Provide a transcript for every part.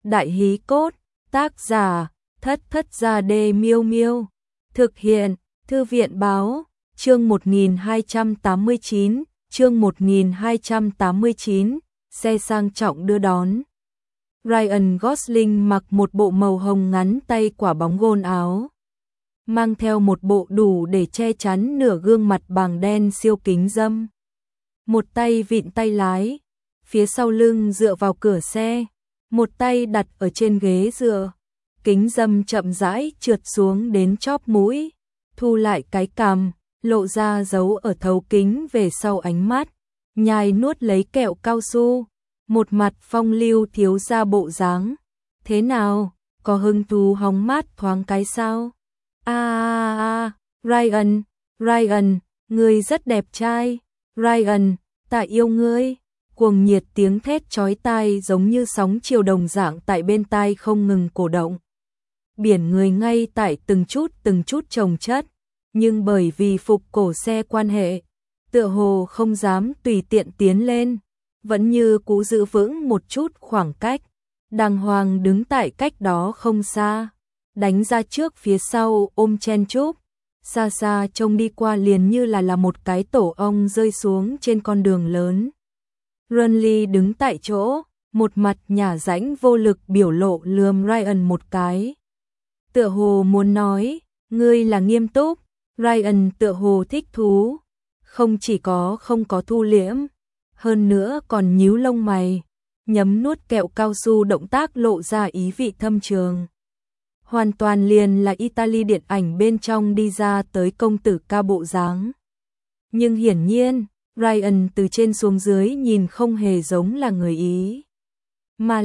Đại hí cốt, tác giả, Thất Thất Gia Đê Miêu Miêu. Thực hiện, Thư viện báo, chương 1289, chương 1289, xe sang trọng đưa đón. Ryan Gosling mặc một bộ màu hồng ngắn tay quả bóng gôn áo, mang theo một bộ đủ để che chắn nửa gương mặt bằng đen siêu kính râm. Một tay vịn tay lái, phía sau lưng dựa vào cửa xe, một tay đặt ở trên ghế dựa. Kính râm chậm rãi trượt xuống đến chóp mũi, thu lại cái cằm, lộ ra dấu ở thấu kính về sau ánh mắt, nhai nuốt lấy kẹo cao su, một mặt phong lưu thiếu ra bộ dáng. Thế nào, có hứng thú hóng mát thoáng cái sao? Ryan, ngươi rất đẹp trai. Ryan, ta yêu ngươi. Cuồng nhiệt tiếng thét chói tai giống như sóng chiều đồng dạng tại bên tai không ngừng cổ động. Biển người ngay tại từng chút chồng chất, nhưng bởi vì phục cổ xe quan hệ, tựa hồ không dám tùy tiện tiến lên, vẫn như cũ giữ vững một chút khoảng cách, đàng hoàng đứng tại cách đó không xa, đánh ra trước phía sau ôm chen chúc, xa xa trông đi qua liền như là một cái tổ ong rơi xuống trên con đường lớn. Runley đứng tại chỗ, một mặt nhả rãnh vô lực biểu lộ lườm Ryan một cái. Tựa hồ muốn nói, ngươi là nghiêm túc. Ryan tựa hồ thích thú, không chỉ có không có thu liễm, hơn nữa còn nhíu lông mày, nhấm nuốt kẹo cao su, động tác lộ ra ý vị thâm trường. Hoàn toàn liền là Italy điện ảnh bên trong đi ra tới công tử ca bộ dáng. Nhưng hiển nhiên, Ryan từ trên xuống dưới nhìn không hề giống là người Ý, mà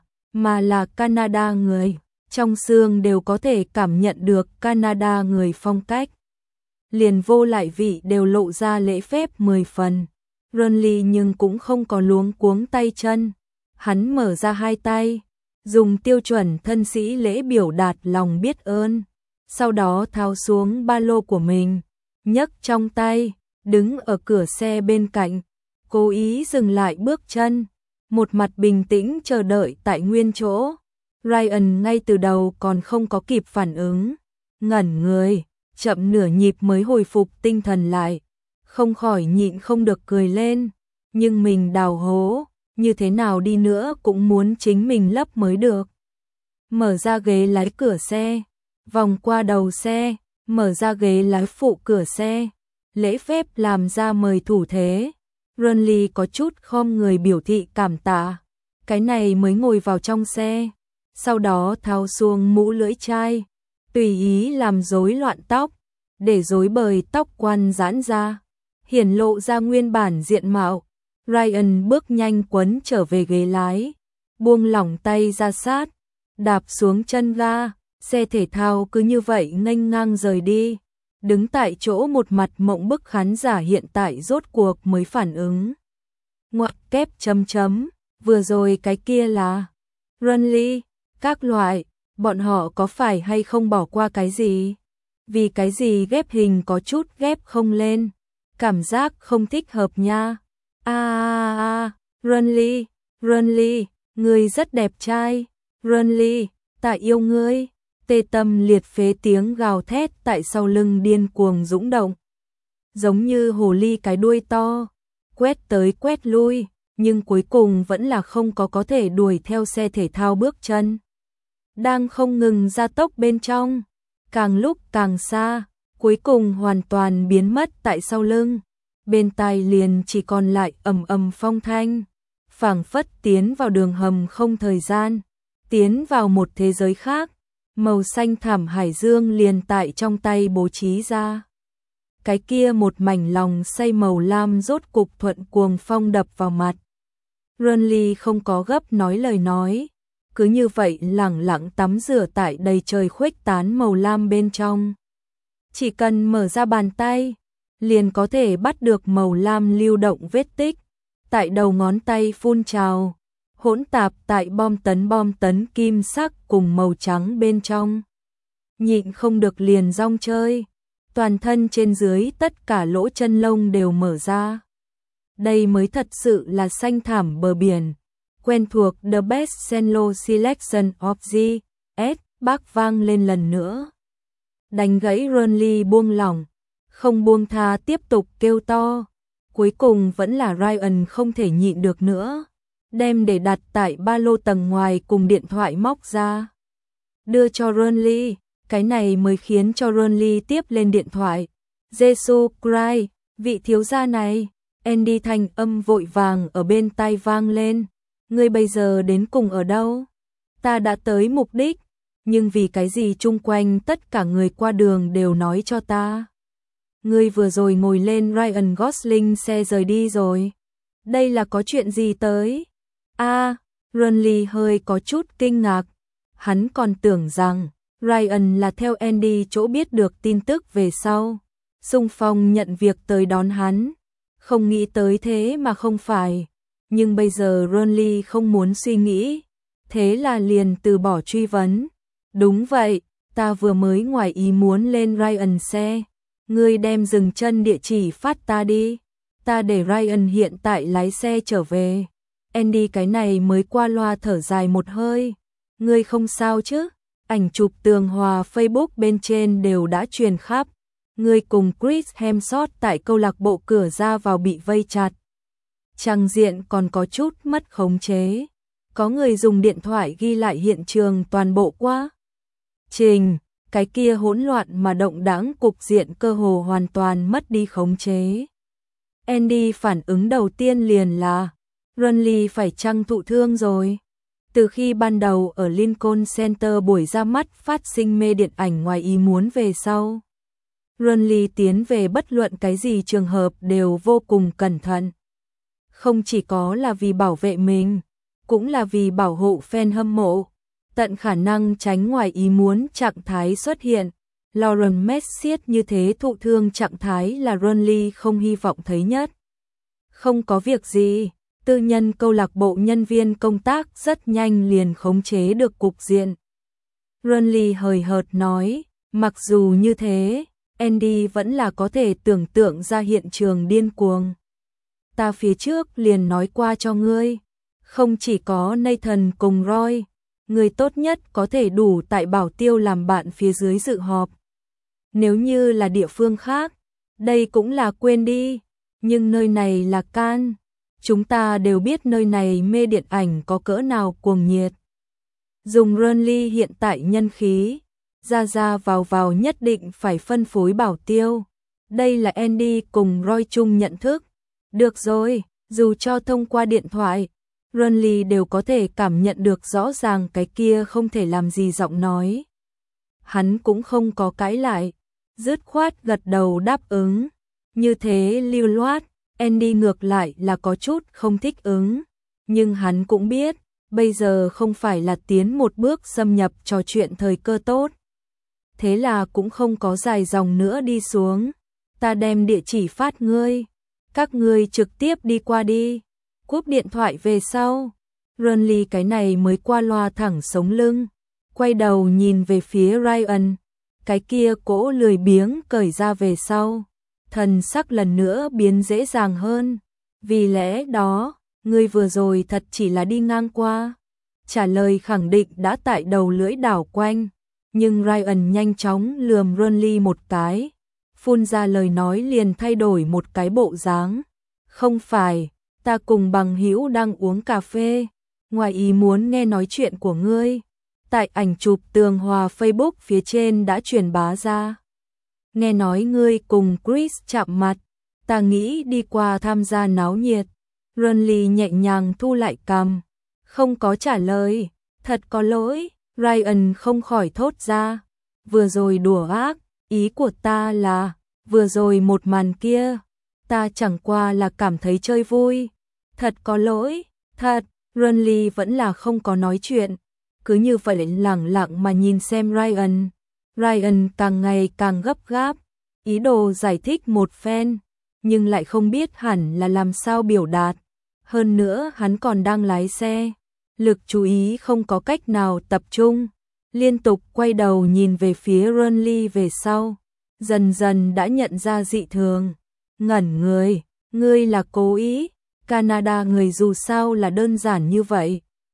là Canada người. Trong xương đều có thể cảm nhận được Canada người phong cách. Liền vô lại vị đều lộ ra lễ phép 10 phần. Runley nhưng cũng không có luống cuống tay chân. Hắn mở ra hai tay, dùng tiêu chuẩn thân sĩ lễ biểu đạt lòng biết ơn. Sau đó tháo xuống ba lô của mình, nhấc trong tay, đứng ở cửa xe bên cạnh, cố ý dừng lại bước chân, một mặt bình tĩnh chờ đợi tại nguyên chỗ. Ryan ngay từ đầu còn không có kịp phản ứng, ngẩn người, chậm nửa nhịp mới hồi phục tinh thần lại, không khỏi nhịn không được cười lên, nhưng mình đào hố, như thế nào đi nữa cũng muốn chính mình lấp mới được. Mở ra ghế lái cửa xe, vòng qua đầu xe, mở ra ghế lái phụ cửa xe, lễ phép làm ra mời thủ thế. Runley có chút khom người biểu thị cảm tạ, cái này mới ngồi vào trong xe. Sau đó tháo xuống mũ lưỡi chai, tùy ý làm rối loạn tóc, để rối bời tóc quăn giãn ra, hiển lộ ra nguyên bản diện mạo. Ryan bước nhanh quấn trở về ghế lái, buông lỏng tay ra sát, đạp xuống chân ga, xe thể thao cứ như vậy nghênh ngang rời đi. Đứng tại chỗ một mặt mộng bức khán giả hiện tại rốt cuộc mới phản ứng. Ngoặc kép chấm chấm, vừa rồi cái kia là Runley. Các loại, bọn họ có phải hay không bỏ qua cái gì? Vì cái gì ghép hình có chút ghép không lên, cảm giác không thích hợp nha. Runley, ngươi rất đẹp trai. Runley, ta yêu ngươi. Tê tâm liệt phế tiếng gào thét tại sau lưng điên cuồng dũng động, giống như hồ ly cái đuôi to, quét tới quét lui, nhưng cuối cùng vẫn là không có thể đuổi theo xe thể thao bước chân. Đang không ngừng gia tốc bên trong, càng lúc càng xa, cuối cùng hoàn toàn biến mất tại sau lưng. Bên tai liền chỉ còn lại ầm ầm phong thanh, phảng phất tiến vào đường hầm không thời gian, tiến vào một thế giới khác. Màu xanh thẳm hải dương liền tại trong tay bố trí ra. Cái kia một mảnh lòng say màu lam rốt cục thuận cuồng phong đập vào mặt. Runley không có gấp nói lời nói, cứ như vậy lẳng lặng tắm rửa tại đầy trời khuếch tán màu lam bên trong. Chỉ cần mở ra bàn tay, liền có thể bắt được màu lam lưu động vết tích, tại đầu ngón tay phun trào, hỗn tạp tại bom tấn kim sắc cùng màu trắng bên trong. Nhịn không được liền rong chơi, toàn thân trên dưới tất cả lỗ chân lông đều mở ra. Đây mới thật sự là xanh thẳm bờ biển. quen thuộc The Best Cello Selection of the S. Bác vang lên lần nữa. Đánh gãy Ronly buông lỏng, không buông tha tiếp tục kêu to. Cuối cùng vẫn là Ryan không thể nhịn được nữa, đem để đặt tại ba lô tầng ngoài cùng điện thoại móc ra. Đưa cho Ronly, cái này mới khiến cho Ronly tiếp lên điện thoại. Jesus Christ, vị thiếu gia này, Andy thanh âm vội vàng ở bên tai vang lên. Ngươi bây giờ đến cùng ở đâu? Ta đã tới mục đích, nhưng vì cái gì chung quanh tất cả người qua đường đều nói cho ta. Ngươi vừa rồi ngồi lên Ryan Gosling xe rời đi rồi. Đây là có chuyện gì tới? Ronly hơi có chút kinh ngạc. Hắn còn tưởng rằng Ryan là theo Andy chỗ biết được tin tức về sau, xung phong nhận việc tới đón hắn. Không nghĩ tới thế mà không phải. Nhưng bây giờ Ronly không muốn suy nghĩ, thế là liền từ bỏ truy vấn. Đúng vậy, ta vừa mới ngoài ý muốn lên Ryan xe. Ngươi đem dừng chân địa chỉ phát ta đi. Ta để Ryan hiện tại lái xe trở về. Andy cái này mới qua loa thở dài một hơi. Ngươi không sao chứ? Ảnh chụp tường hòa Facebook bên trên đều đã truyền khắp. Ngươi cùng Chris Hemsworth tại câu lạc bộ cửa ra vào bị vây chặt. Trang diện còn có chút mất khống chế. Có người dùng điện thoại ghi lại hiện trường toàn bộ quá trình. Cái kia hỗn loạn mà động đãng cục diện cơ hồ hoàn toàn mất đi khống chế. Andy phản ứng đầu tiên liền là Ronly phải chăng thụ thương rồi. Từ khi ban đầu ở Lincoln Center buổi ra mắt phát sinh mê điện ảnh ngoài ý muốn về sau, Ronly tiến về bất luận cái gì trường hợp đều vô cùng cẩn thận. Không chỉ có là vì bảo vệ mình, cũng là vì bảo hộ fan hâm mộ, tận khả năng tránh ngoài ý muốn trạng thái xuất hiện. Lauren Messier như thế thụ thương trạng thái là Ronly không hy vọng thấy nhất. Không có việc gì, tư nhân câu lạc bộ nhân viên công tác rất nhanh liền khống chế được cục diện. Ronly hời hợt nói, mặc dù như thế, Andy vẫn là có thể tưởng tượng ra hiện trường điên cuồng. Ta phía trước liền nói qua cho ngươi, không chỉ có Nathan cùng Roy, người tốt nhất có thể đủ tại Bảo Tiêu làm bạn phía dưới dự họp. Nếu như là địa phương khác, đây cũng là quên đi, nhưng nơi này là Cannes, chúng ta đều biết nơi này mê điện ảnh có cỡ nào cuồng nhiệt. Dùng Ronly hiện tại nhân khí, ra vào nhất định phải phân phối Bảo Tiêu. Đây là Andy cùng Roy chung nhận thức. Được rồi, dù cho thông qua điện thoại, Ronly đều có thể cảm nhận được rõ ràng cái kia không thể làm gì giọng nói. Hắn cũng không có cãi lại, dứt khoát gật đầu đáp ứng. Như thế lưu loát, Andy ngược lại là có chút không thích ứng. Nhưng hắn cũng biết, bây giờ không phải là tiến một bước xâm nhập trò chuyện thời cơ tốt. Thế là cũng không có dài dòng nữa đi xuống. Ta đem địa chỉ phát ngươi, các ngươi trực tiếp đi qua đi. Cúp điện thoại về sau, Ronly cái này mới qua loa thẳng sống lưng, quay đầu nhìn về phía Ryan, cái kia cỗ lười biếng cởi ra về sau, thần sắc lần nữa biến dễ dàng hơn. Vì lẽ đó, ngươi vừa rồi thật chỉ là đi ngang qua. Trả lời khẳng định đã tại đầu lưỡi đảo quanh, nhưng Ryan nhanh chóng lườm Ronly một cái, phun ra lời nói liền thay đổi một cái bộ dáng. Không phải, ta cùng bằng hữu đang uống cà phê, ngoài ý muốn nghe nói chuyện của ngươi. Tại ảnh chụp tường hòa Facebook phía trên đã truyền bá ra. Nghe nói ngươi cùng Chris chạm mặt, ta nghĩ đi qua tham gia náo nhiệt. Ronly nhẹ nhàng thu lại cằm, không có trả lời. Thật có lỗi, Ryan không khỏi thốt ra. Vừa rồi đùa ác, ý của ta là, vừa rồi một màn kia, ta chẳng qua là cảm thấy chơi vui. Thật có lỗi, thật. Ronly vẫn là không có nói chuyện, cứ như vậy lẳng lặng mà nhìn xem Ryan. Ryan càng ngày càng gấp gáp, ý đồ giải thích một phen, nhưng lại không biết hẳn là làm sao biểu đạt. Hơn nữa hắn còn đang lái xe, lực chú ý không có cách nào tập trung, liên tục quay đầu nhìn về phía Ronly về sau, dần dần đã nhận ra dị thường. Ngẩn người, ngươi là cố ý, Canada người dù sao là đơn giản như vậy.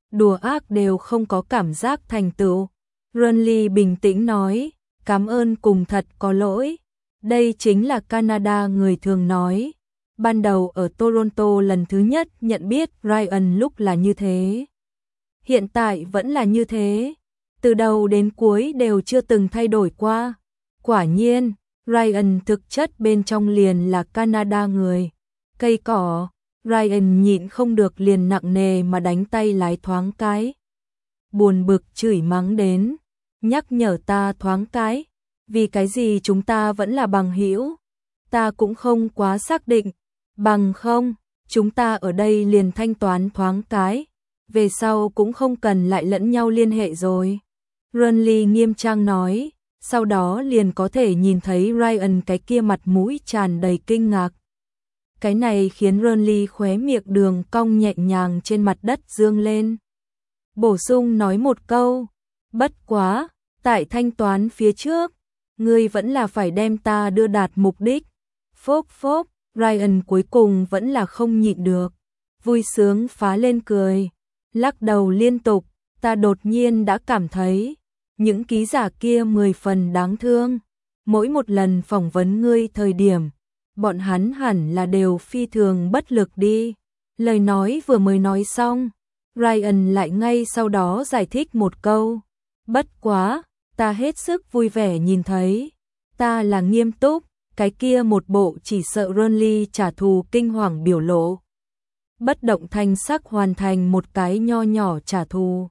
đùa ác đều không có cảm giác thành tựu. Renly bình tĩnh nói, cảm ơn cùng thật có lỗi. Đây chính là Canada người thường nói. Ban đầu ở Toronto lần thứ nhất nhận biết Ryan lúc là như thế. Hiện tại vẫn là như thế. Từ đầu đến cuối đều chưa từng thay đổi qua. Quả nhiên, Ryan thực chất bên trong liền là Canada người. Cây cỏ, Ryan nhịn không được liền nặng nề mà đánh tay lái thoáng cái. Buồn bực chửi mắng đến, nhắc nhở ta thoáng cái. Vì cái gì chúng ta vẫn là bằng hữu? Ta cũng không quá xác định. Bằng không, chúng ta ở đây liền thanh toán thoáng cái. Về sau cũng không cần lại lẫn nhau liên hệ rồi. Renly nghiêm trang nói, sau đó liền có thể nhìn thấy Ryan cái kia mặt mũi tràn đầy kinh ngạc. Cái này khiến Renly khóe miệng đường cong nhẹ nhàng trên mặt đất dương lên. Bổ sung nói một câu, bất quá, tại thanh toán phía trước, ngươi vẫn là phải đem ta đưa đạt mục đích. Phốp phốp, Ryan cuối cùng vẫn là không nhịn được, vui sướng phá lên cười, lắc đầu liên tục, ta đột nhiên đã cảm thấy, những ký giả kia 10 phần đáng thương. Mỗi một lần phỏng vấn ngươi thời điểm, bọn hắn hẳn là đều phi thường bất lực đi. Lời nói vừa mới nói xong, Ryan lại ngay sau đó giải thích một câu. Bất quá, ta hết sức vui vẻ nhìn thấy. Ta là nghiêm túc, cái kia một bộ chỉ sợ Renly trả thù kinh hoàng biểu lộ. Bất động thanh sắc hoàn thành một cái nho nhỏ trả thù.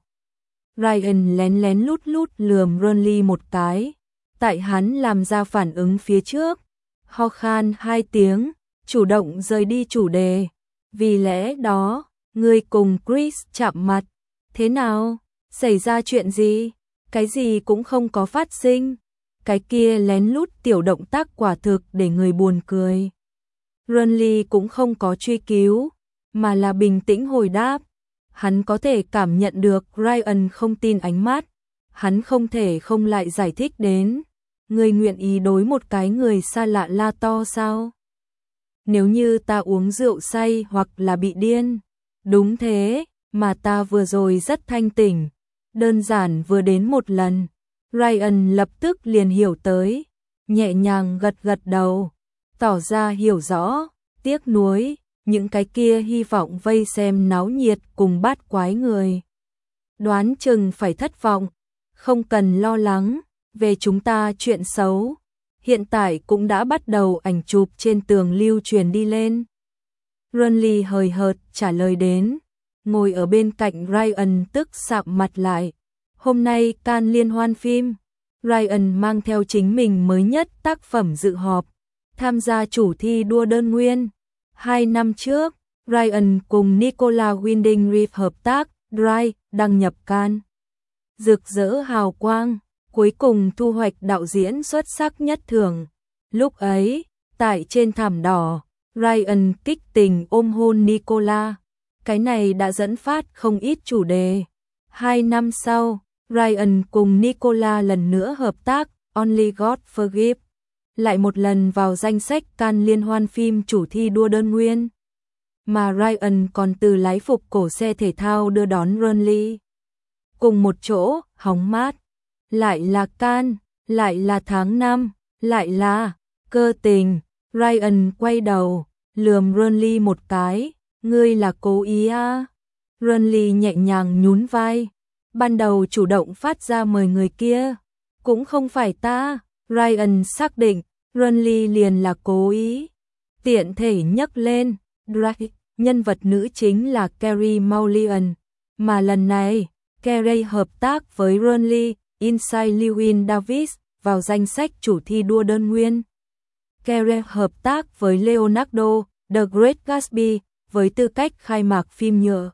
Ryan lén lén lút lút lườm Renly một cái. Tại hắn làm ra phản ứng phía trước, ho khan 2 tiếng, chủ động rời đi chủ đề. Vì lẽ đó, ngươi cùng Chris chạm mặt. Thế nào? Xảy ra chuyện gì? Cái gì cũng không có phát sinh. Cái kia lén lút tiểu động tác quả thực để người buồn cười. Renly cũng không có truy cứu, mà là bình tĩnh hồi đáp. Hắn có thể cảm nhận được Ryan không tin ánh mắt. Hắn không thể không lại giải thích đến. Ngươi nguyện ý đối một cái người xa lạ la to sao? Nếu như ta uống rượu say hoặc là bị điên. Đúng thế, mà ta vừa rồi rất thanh tỉnh. Đơn giản vừa đến một lần. Ryan lập tức liền hiểu tới. Nhẹ nhàng gật gật đầu. Tỏ ra hiểu rõ, tiếc nuối. Những cái kia hy vọng vây xem náo nhiệt cùng bát quái người. Đoán chừng phải thất vọng. Không cần lo lắng. Về chúng ta chuyện xấu, hiện tại cũng đã bắt đầu ảnh chụp trên tường lưu truyền đi lên. Renly hời hợt trả lời đến, ngồi ở bên cạnh Ryan tức sạm mặt lại. Hôm nay Cannes liên hoan phim, Ryan mang theo chính mình mới nhất tác phẩm dự họp, tham gia chủ thi đua đơn nguyên. 2 năm trước, Ryan cùng Nicolas Winding Refn hợp tác, Drive, đăng nhập Cannes. Rực rỡ hào quang. Cuối cùng thu hoạch đạo diễn xuất sắc nhất thưởng. Lúc ấy, tại trên thảm đỏ, Ryan kích tình ôm hôn Nicolas. Cái này đã dẫn phát không ít chủ đề. 2 năm sau, Ryan cùng Nicolas lần nữa hợp tác, Only God Forgive. Lại một lần vào danh sách Cannes liên hoan phim chủ thi đua đơn nguyên. Mà Ryan còn từ lái phục cổ xe thể thao đưa đón Renly. Cùng một chỗ, hóng mát. Lại là Cannes, lại là tháng 5, lại là cơ tình. Ryan quay đầu, lườm Renly một cái, ngươi là cố ý à? Renly nhẹ nhàng nhún vai, ban đầu chủ động phát ra mời người kia, cũng không phải ta. Ryan xác định, Renly liền là cố ý. Tiện thể nhắc lên, Drake, nhân vật nữ chính là Carey Mulligan, mà lần này, Carey hợp tác với Renly. Inside Llewyn Davis vào danh sách chủ thi đua đơn nguyên. Carey hợp tác với Leonardo, The Great Gatsby với tư cách khai mạc phim nhựa.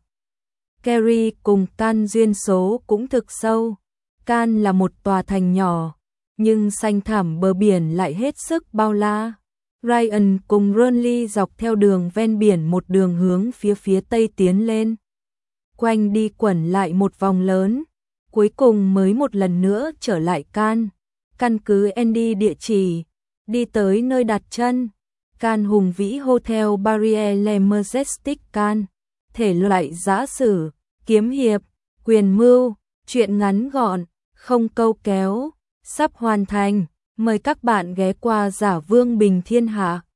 Carey cùng Cannes duyên số cũng thực sâu. Cannes là một tòa thành nhỏ, nhưng xanh thẳm bờ biển lại hết sức bao la. Ryan cùng Renly dọc theo đường ven biển một đường hướng phía tây tiến lên. Quanh đi quẩn lại một vòng lớn. Cuối cùng mới một lần nữa trở lại Cannes, căn cứ Andy địa chỉ, đi tới nơi đặt chân, Cannes hùng vĩ Hotel Barrière Le Majestic Cannes, thể loại giã sử, kiếm hiệp, Quyền mưu, chuyện ngắn gọn, không câu kéo, sắp hoàn thành. Mời các bạn ghé qua Giả Vương Bình Thiên Hạ.